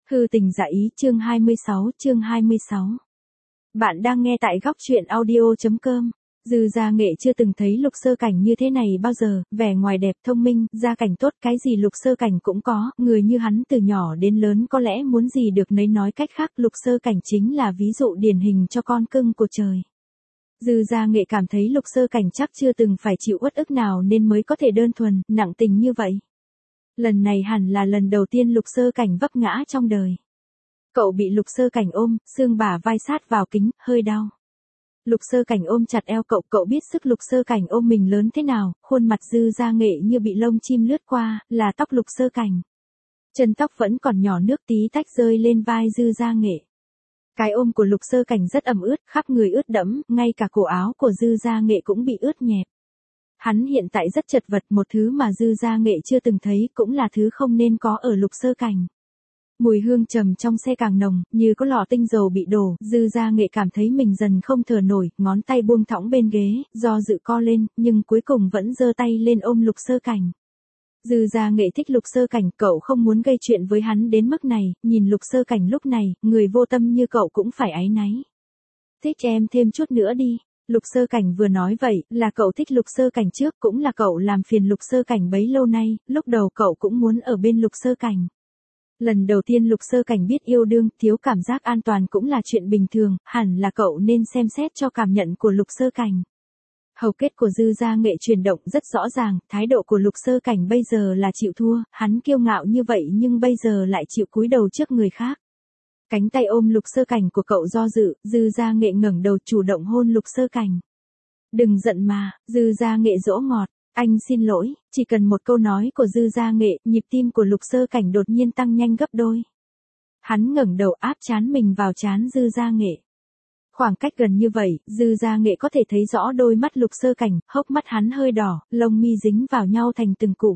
Hư tình giả ý chương 26. Bạn đang nghe tại góc truyện audio.com. Dư Gia Nghệ chưa từng thấy Lục Sơ Cảnh như thế này bao giờ, vẻ ngoài đẹp thông minh, gia cảnh tốt, cái gì Lục Sơ Cảnh cũng có, người như hắn từ nhỏ đến lớn có lẽ muốn gì được nấy, nói cách khác Lục Sơ Cảnh chính là ví dụ điển hình cho con cưng của trời. Dư Gia Nghệ cảm thấy Lục Sơ Cảnh chắc chưa từng phải chịu uất ức nào nên mới có thể đơn thuần, nặng tình như vậy. Lần này hẳn là lần đầu tiên Lục Sơ Cảnh vấp ngã trong đời. Cậu bị Lục Sơ Cảnh ôm, xương bả vai sát vào kính, hơi đau. Lục Sơ Cảnh ôm chặt eo cậu biết sức Lục Sơ Cảnh ôm mình lớn thế nào, khuôn mặt Dư Gia Nghệ như bị lông chim lướt qua, là tóc Lục Sơ Cảnh. Chân tóc vẫn còn nhỏ, nước tí tách rơi lên vai Dư Gia Nghệ. Cái ôm của Lục Sơ Cảnh rất ẩm ướt, khắp người ướt đẫm, ngay cả cổ áo của Dư Gia Nghệ cũng bị ướt nhẹp. Hắn hiện tại rất chật vật, một thứ mà Dư Gia Nghệ chưa từng thấy, cũng là thứ không nên có ở Lục Sơ Cảnh. Mùi hương trầm trong xe càng nồng, như có lọ tinh dầu bị đổ, Dư Gia Nghệ cảm thấy mình dần không thở nổi, ngón tay buông thõng bên ghế, do dự co lên, nhưng cuối cùng vẫn giơ tay lên ôm Lục Sơ Cảnh. Dư Gia Nghệ thích Lục Sơ Cảnh, cậu không muốn gây chuyện với hắn đến mức này, nhìn Lục Sơ Cảnh lúc này, người vô tâm như cậu cũng phải áy náy. Thích em thêm chút nữa đi. Lục Sơ Cảnh vừa nói vậy, là cậu thích Lục Sơ Cảnh trước, cũng là cậu làm phiền Lục Sơ Cảnh bấy lâu nay, lúc đầu cậu cũng muốn ở bên Lục Sơ Cảnh. Lần đầu tiên Lục Sơ Cảnh biết yêu đương, thiếu cảm giác an toàn cũng là chuyện bình thường, hẳn là cậu nên xem xét cho cảm nhận của Lục Sơ Cảnh. Hầu kết của Dư Gia Nghệ chuyển động rất rõ ràng, thái độ của Lục Sơ Cảnh bây giờ là chịu thua, hắn kiêu ngạo như vậy nhưng bây giờ lại chịu cúi đầu trước người khác. Cánh tay ôm Lục Sơ Cảnh của cậu do dự, Dư Gia Nghệ ngẩng đầu chủ động hôn Lục Sơ Cảnh. Đừng giận mà, Dư Gia Nghệ dỗ ngọt, anh xin lỗi, chỉ cần một câu nói của Dư Gia Nghệ, nhịp tim của Lục Sơ Cảnh đột nhiên tăng nhanh gấp đôi. Hắn ngẩng đầu áp trán mình vào trán Dư Gia Nghệ. Khoảng cách gần như vậy, Dư Gia Nghệ có thể thấy rõ đôi mắt Lục Sơ Cảnh, hốc mắt hắn hơi đỏ, lông mi dính vào nhau thành từng cụm.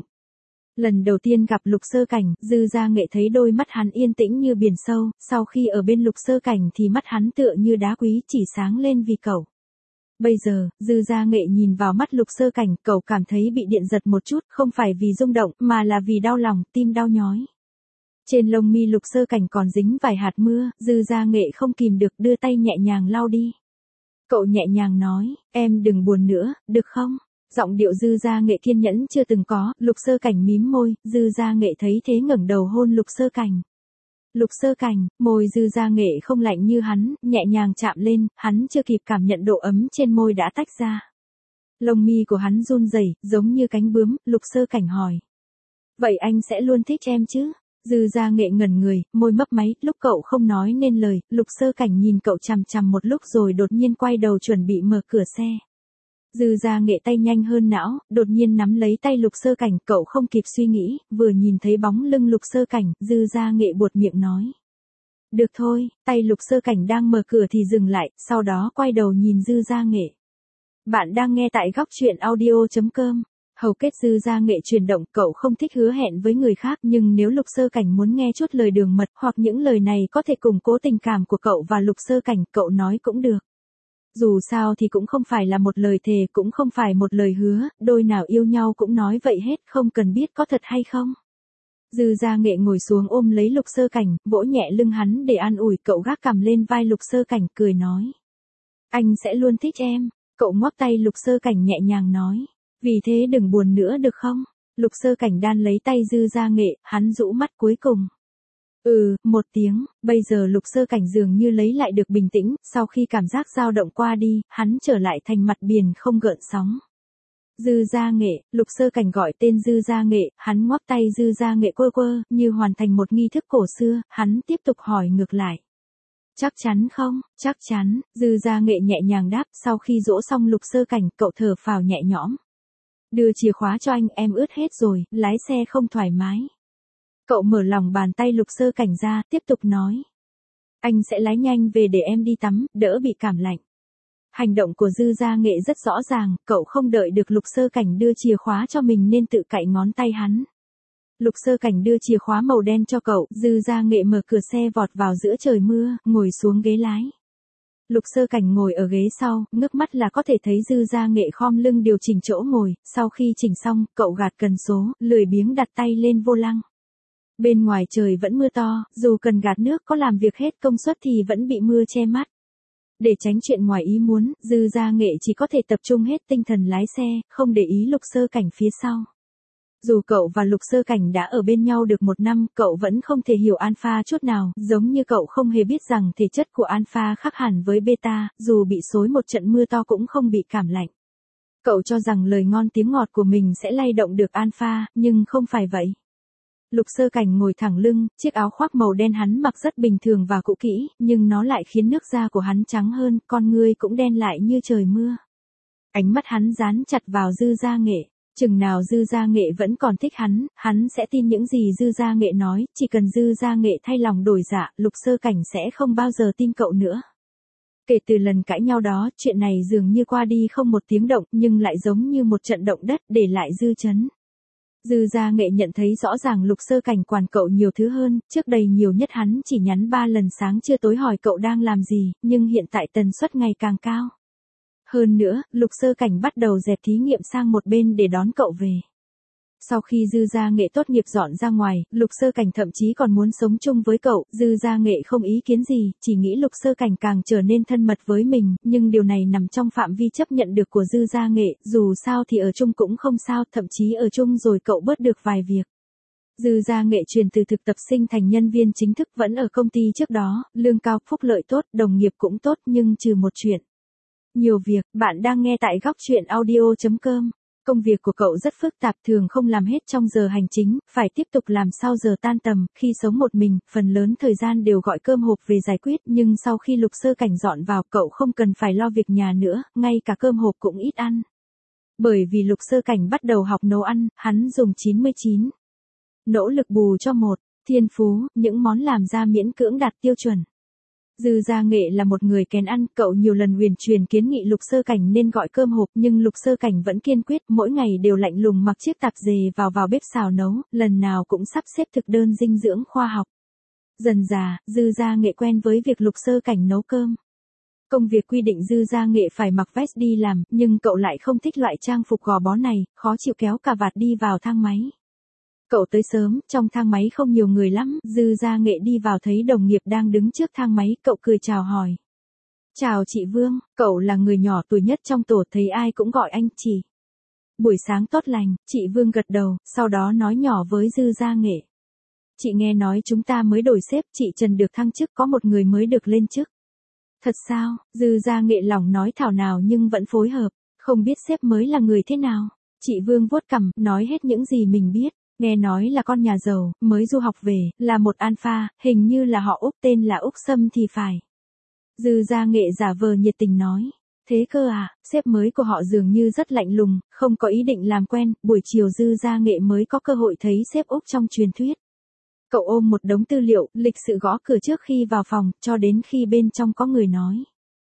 Lần đầu tiên gặp Lục Sơ Cảnh, Dư Gia Nghệ thấy đôi mắt hắn yên tĩnh như biển sâu, sau khi ở bên Lục Sơ Cảnh thì mắt hắn tựa như đá quý chỉ sáng lên vì cậu. Bây giờ, Dư Gia Nghệ nhìn vào mắt Lục Sơ Cảnh, cậu cảm thấy bị điện giật một chút, không phải vì rung động, mà là vì đau lòng, tim đau nhói. Trên lông mi Lục Sơ Cảnh còn dính vài hạt mưa, Dư Gia Nghệ không kìm được đưa tay nhẹ nhàng lau đi. Cậu nhẹ nhàng nói, em đừng buồn nữa, được không? Giọng điệu Dư Gia Nghệ kiên nhẫn chưa từng có, Lục Sơ Cảnh mím môi, Dư Gia Nghệ thấy thế ngẩng đầu hôn Lục Sơ Cảnh. Lục Sơ Cảnh, môi Dư Gia Nghệ không lạnh như hắn, nhẹ nhàng chạm lên, hắn chưa kịp cảm nhận độ ấm trên môi đã tách ra. Lông mi của hắn run rẩy, giống như cánh bướm, Lục Sơ Cảnh hỏi. Vậy anh sẽ luôn thích em chứ? Dư Gia Nghệ ngẩn người, môi mấp máy, lúc cậu không nói nên lời, Lục Sơ Cảnh nhìn cậu chằm chằm một lúc rồi đột nhiên quay đầu chuẩn bị mở cửa xe. Dư Gia Nghệ tay nhanh hơn não, đột nhiên nắm lấy tay Lục Sơ Cảnh, cậu không kịp suy nghĩ, vừa nhìn thấy bóng lưng Lục Sơ Cảnh, Dư Gia Nghệ buột miệng nói. Được thôi, tay Lục Sơ Cảnh đang mở cửa thì dừng lại, sau đó quay đầu nhìn Dư Gia Nghệ. Bạn đang nghe tại góc truyện audio.com. Hầu kết Dư Gia Nghệ chuyển động, cậu không thích hứa hẹn với người khác, nhưng nếu Lục Sơ Cảnh muốn nghe chút lời đường mật, hoặc những lời này có thể củng cố tình cảm của cậu và Lục Sơ Cảnh, cậu nói cũng được. Dù sao thì cũng không phải là một lời thề, cũng không phải một lời hứa, đôi nào yêu nhau cũng nói vậy hết, không cần biết có thật hay không. Dư Gia Nghệ ngồi xuống ôm lấy Lục Sơ Cảnh, vỗ nhẹ lưng hắn để an ủi, cậu gác cằm lên vai Lục Sơ Cảnh, cười nói. Anh sẽ luôn thích em. Cậu ngoắc tay Lục Sơ Cảnh nhẹ nhàng nói. Vì thế đừng buồn nữa được không? Lục Sơ Cảnh đan lấy tay Dư Gia Nghệ, hắn rũ mắt cuối cùng. Một tiếng, bây giờ Lục Sơ Cảnh dường như lấy lại được bình tĩnh, sau khi cảm giác dao động qua đi, hắn trở lại thành mặt biển không gợn sóng. Dư Gia Nghệ, Lục Sơ Cảnh gọi tên Dư Gia Nghệ, hắn ngoắc tay Dư Gia Nghệ quơ quơ, như hoàn thành một nghi thức cổ xưa, hắn tiếp tục hỏi ngược lại. Chắc chắn không? Chắc chắn, Dư Gia Nghệ nhẹ nhàng đáp, sau khi dỗ xong Lục Sơ Cảnh, cậu thở phào nhẹ nhõm. Đưa chìa khóa cho anh, em ướt hết rồi, lái xe không thoải mái. Cậu mở lòng bàn tay Lục Sơ Cảnh ra, tiếp tục nói. Anh sẽ lái nhanh về để em đi tắm, đỡ bị cảm lạnh. Hành động của Dư Gia Nghệ rất rõ ràng, cậu không đợi được Lục Sơ Cảnh đưa chìa khóa cho mình nên tự cạy ngón tay hắn. Lục Sơ Cảnh đưa chìa khóa màu đen cho cậu, Dư Gia Nghệ mở cửa xe vọt vào giữa trời mưa, ngồi xuống ghế lái. Lục Sơ Cảnh ngồi ở ghế sau, ngước mắt là có thể thấy Dư Gia Nghệ khom lưng điều chỉnh chỗ ngồi, sau khi chỉnh xong, cậu gạt cần số, lười biếng đặt tay lên vô lăng. Bên ngoài trời vẫn mưa to, dù cần gạt nước có làm việc hết công suất thì vẫn bị mưa che mắt. Để tránh chuyện ngoài ý muốn, Dư Gia Nghệ chỉ có thể tập trung hết tinh thần lái xe, không để ý Lục Sơ Cảnh phía sau. Dù cậu và Lục Sơ Cảnh đã ở bên nhau được 1 năm, cậu vẫn không thể hiểu alpha chút nào, giống như cậu không hề biết rằng thể chất của alpha khác hẳn với beta, dù bị xối một trận mưa to cũng không bị cảm lạnh. Cậu cho rằng lời ngon tiếng ngọt của mình sẽ lay động được alpha, nhưng không phải vậy. Lục Sơ Cảnh ngồi thẳng lưng, chiếc áo khoác màu đen hắn mặc rất bình thường và cũ kỹ, nhưng nó lại khiến nước da của hắn trắng hơn, con ngươi cũng đen lại như trời mưa. Ánh mắt hắn dán chặt vào Dư Gia Nghệ. Chừng nào Dư Gia Nghệ vẫn còn thích hắn sẽ tin những gì Dư Gia Nghệ nói, chỉ cần Dư Gia Nghệ thay lòng đổi dạ, Lục Sơ Cảnh sẽ không bao giờ tin cậu nữa. Kể từ lần cãi nhau đó, chuyện này dường như qua đi không một tiếng động, nhưng lại giống như một trận động đất để lại dư chấn. Dư Gia Nghệ nhận thấy rõ ràng Lục Sơ Cảnh quản cậu nhiều thứ hơn, trước đây nhiều nhất hắn chỉ nhắn 3 lần sáng trưa tối hỏi cậu đang làm gì, nhưng hiện tại tần suất ngày càng cao. Hơn nữa, Lục Sơ Cảnh bắt đầu dẹp thí nghiệm sang một bên để đón cậu về. Sau khi Dư Gia Nghệ tốt nghiệp dọn ra ngoài, Lục Sơ Cảnh thậm chí còn muốn sống chung với cậu, Dư Gia Nghệ không ý kiến gì, chỉ nghĩ Lục Sơ Cảnh càng trở nên thân mật với mình, nhưng điều này nằm trong phạm vi chấp nhận được của Dư Gia Nghệ, dù sao thì ở chung cũng không sao, thậm chí ở chung rồi cậu bớt được vài việc. Dư Gia Nghệ chuyển từ thực tập sinh thành nhân viên chính thức vẫn ở công ty trước đó, lương cao, phúc lợi tốt, đồng nghiệp cũng tốt nhưng trừ một chuyện. Nhiều việc, bạn đang nghe tại góc chuyện audio.com. Công việc của cậu rất phức tạp, thường không làm hết trong giờ hành chính, phải tiếp tục làm sau giờ tan tầm, khi sống một mình, phần lớn thời gian đều gọi cơm hộp về giải quyết, nhưng sau khi Lục Sơ Cảnh dọn vào, cậu không cần phải lo việc nhà nữa, ngay cả cơm hộp cũng ít ăn. Bởi vì Lục Sơ Cảnh bắt đầu học nấu ăn, hắn dùng 99. Nỗ lực bù cho 1. Thiên phú, những món làm ra miễn cưỡng đạt tiêu chuẩn. Dư Gia Nghệ là một người kén ăn, cậu nhiều lần huyền truyền kiến nghị Lục Sơ Cảnh nên gọi cơm hộp, nhưng Lục Sơ Cảnh vẫn kiên quyết, mỗi ngày đều lạnh lùng mặc chiếc tạp dề vào bếp xào nấu, lần nào cũng sắp xếp thực đơn dinh dưỡng khoa học. Dần dà, Dư Gia Nghệ quen với việc Lục Sơ Cảnh nấu cơm. Công việc quy định Dư Gia Nghệ phải mặc vest đi làm, nhưng cậu lại không thích loại trang phục gò bó này, khó chịu kéo cà vạt đi vào thang máy. Cậu tới sớm, trong thang máy không nhiều người lắm, Dư Gia Nghệ đi vào thấy đồng nghiệp đang đứng trước thang máy, cậu cười chào hỏi. Chào chị Vương, cậu là người nhỏ tuổi nhất trong tổ, thấy ai cũng gọi anh chị. Buổi sáng tốt lành, chị Vương gật đầu, sau đó nói nhỏ với Dư Gia Nghệ. Chị nghe nói chúng ta mới đổi sếp, chị Trần được thăng chức, có một người mới được lên chức. Thật sao? Dư Gia Nghệ lòng nói thảo nào nhưng vẫn phối hợp, không biết sếp mới là người thế nào. Chị Vương vuốt cằm, nói hết những gì mình biết. Nghe nói là con nhà giàu, mới du học về, là một alpha, hình như là họ Úc, tên là Úc Sâm thì phải. Dư Gia Nghệ giả vờ nhiệt tình nói. Thế cơ à, sếp mới của họ dường như rất lạnh lùng, không có ý định làm quen, buổi chiều Dư Gia Nghệ mới có cơ hội thấy sếp Úc trong truyền thuyết. Cậu ôm một đống tư liệu, lịch sự gõ cửa trước khi vào phòng, cho đến khi bên trong có người nói.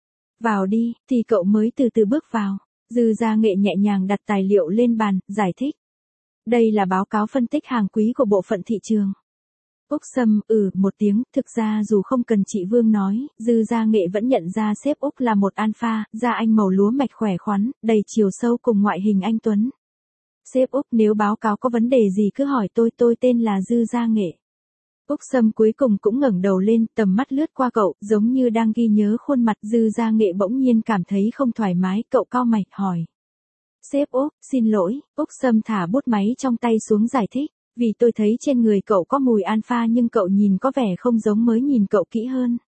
Vào đi, thì cậu mới từ từ bước vào. Dư Gia Nghệ nhẹ nhàng đặt tài liệu lên bàn, giải thích. Đây là báo cáo phân tích hàng quý của bộ phận thị trường. Úc Sâm, một tiếng, thực ra dù không cần chị Vương nói, Dư Gia Nghệ vẫn nhận ra sếp Úc là một alpha, da anh màu lúa mạch khỏe khoắn, đầy chiều sâu cùng ngoại hình anh tuấn. Sếp Úc, nếu báo cáo có vấn đề gì cứ hỏi tôi tên là Dư Gia Nghệ. Úc Sâm cuối cùng cũng ngẩng đầu lên, tầm mắt lướt qua cậu, giống như đang ghi nhớ khuôn mặt. Dư Gia Nghệ bỗng nhiên cảm thấy không thoải mái, cậu cau mày, hỏi. Sếp Úc, xin lỗi, Úc Sâm thả bút máy trong tay xuống giải thích, vì tôi thấy trên người cậu có mùi alpha nhưng cậu nhìn có vẻ không giống, mới nhìn cậu kỹ hơn.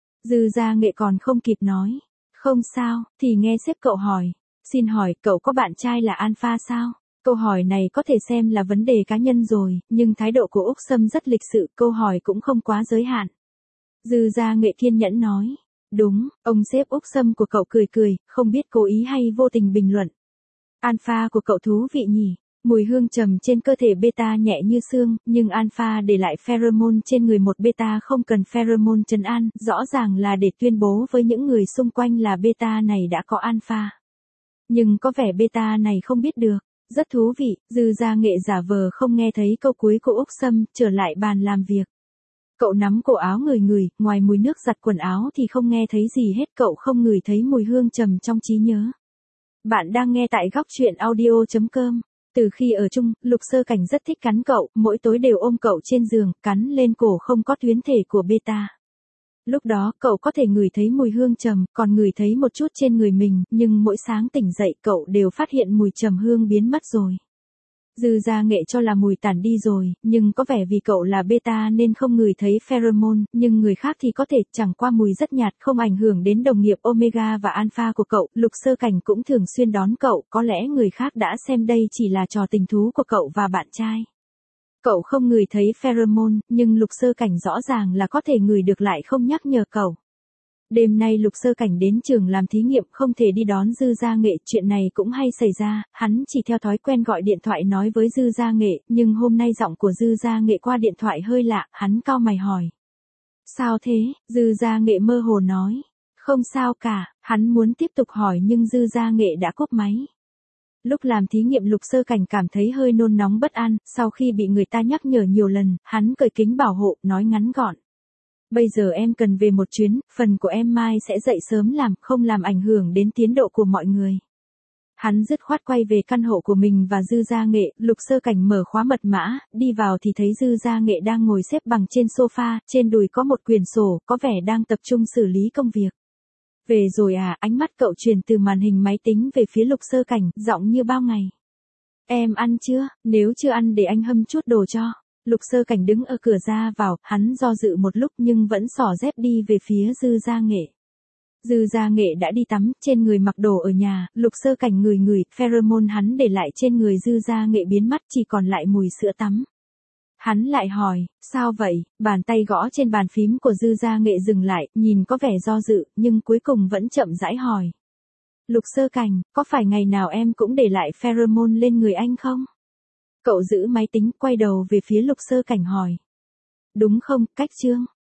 Dư Gia Nghệ còn không kịp nói. Không sao, thì nghe sếp cậu hỏi. Xin hỏi, cậu có bạn trai là alpha sao? Câu hỏi này có thể xem là vấn đề cá nhân rồi, nhưng thái độ của Úc Sâm rất lịch sự, câu hỏi cũng không quá giới hạn. Dư Gia Nghệ kiên nhẫn nói. Đúng, ông sếp Úc Sâm của cậu cười, không biết cố ý hay vô tình bình luận. Alpha của cậu thú vị nhỉ, mùi hương trầm trên cơ thể beta nhẹ như sương, nhưng alpha để lại pheromone trên người một beta không cần pheromone trấn an, rõ ràng là để tuyên bố với những người xung quanh là beta này đã có alpha. Nhưng có vẻ beta này không biết được, rất thú vị. Dư Gia Nghệ giả vờ không nghe thấy câu cuối của Úc Sâm, trở lại bàn làm việc. Cậu nắm cổ áo ngửi, ngoài mùi nước giặt quần áo thì không nghe thấy gì hết, cậu không ngửi thấy mùi hương trầm trong trí nhớ. Bạn đang nghe tại góc chuyện audio.com. Từ khi ở chung, Lục Sơ Cảnh rất thích cắn cậu, mỗi tối đều ôm cậu trên giường, cắn lên cổ không có tuyến thể của beta. Lúc đó, cậu có thể ngửi thấy mùi hương trầm, còn ngửi thấy một chút trên người mình, nhưng mỗi sáng tỉnh dậy cậu đều phát hiện mùi trầm hương biến mất rồi. Dư Gia Nghệ cho là mùi tản đi rồi, nhưng có vẻ vì cậu là beta nên không ngửi thấy pheromone, nhưng người khác thì có thể, chẳng qua mùi rất nhạt, không ảnh hưởng đến đồng nghiệp omega và alpha của cậu. Lục Sơ Cảnh cũng thường xuyên đón cậu, có lẽ người khác đã xem đây chỉ là trò tình thú của cậu và bạn trai. Cậu không ngửi thấy pheromone, nhưng Lục Sơ Cảnh rõ ràng là có thể ngửi được lại không nhắc nhở cậu. Đêm nay Lục Sơ Cảnh đến trường làm thí nghiệm không thể đi đón Dư Gia Nghệ, chuyện này cũng hay xảy ra, hắn chỉ theo thói quen gọi điện thoại nói với Dư Gia Nghệ, nhưng hôm nay giọng của Dư Gia Nghệ qua điện thoại hơi lạ, hắn cau mày hỏi. Sao thế? Dư Gia Nghệ mơ hồ nói. Không sao cả, hắn muốn tiếp tục hỏi nhưng Dư Gia Nghệ đã cúp máy. Lúc làm thí nghiệm Lục Sơ Cảnh cảm thấy hơi nôn nóng bất an, sau khi bị người ta nhắc nhở nhiều lần, hắn cởi kính bảo hộ, nói ngắn gọn. Bây giờ em cần về một chuyến, phần của em mai sẽ dậy sớm làm, không làm ảnh hưởng đến tiến độ của mọi người. Hắn dứt khoát quay về căn hộ của mình và Dư Gia Nghệ, Lục Sơ Cảnh mở khóa mật mã, đi vào thì thấy Dư Gia Nghệ đang ngồi xếp bằng trên sofa, trên đùi có một quyển sổ, có vẻ đang tập trung xử lý công việc. Về rồi à, ánh mắt cậu chuyển từ màn hình máy tính về phía Lục Sơ Cảnh, giọng như bao ngày. Em ăn chưa, nếu chưa ăn để anh hâm chút đồ cho. Lục Sơ Cảnh đứng ở cửa ra vào, hắn do dự một lúc nhưng vẫn xỏ dép đi về phía Dư Gia Nghệ. Dư Gia Nghệ đã đi tắm, trên người mặc đồ ở nhà, Lục Sơ Cảnh ngửi, pheromone hắn để lại trên người Dư Gia Nghệ biến mất chỉ còn lại mùi sữa tắm. Hắn lại hỏi, sao vậy, bàn tay gõ trên bàn phím của Dư Gia Nghệ dừng lại, nhìn có vẻ do dự, nhưng cuối cùng vẫn chậm rãi hỏi. Lục Sơ Cảnh, có phải ngày nào em cũng để lại pheromone lên người anh không? Cậu giữ máy tính, quay đầu về phía Lục Sơ Cảnh hỏi. Đúng không, Cách Trương?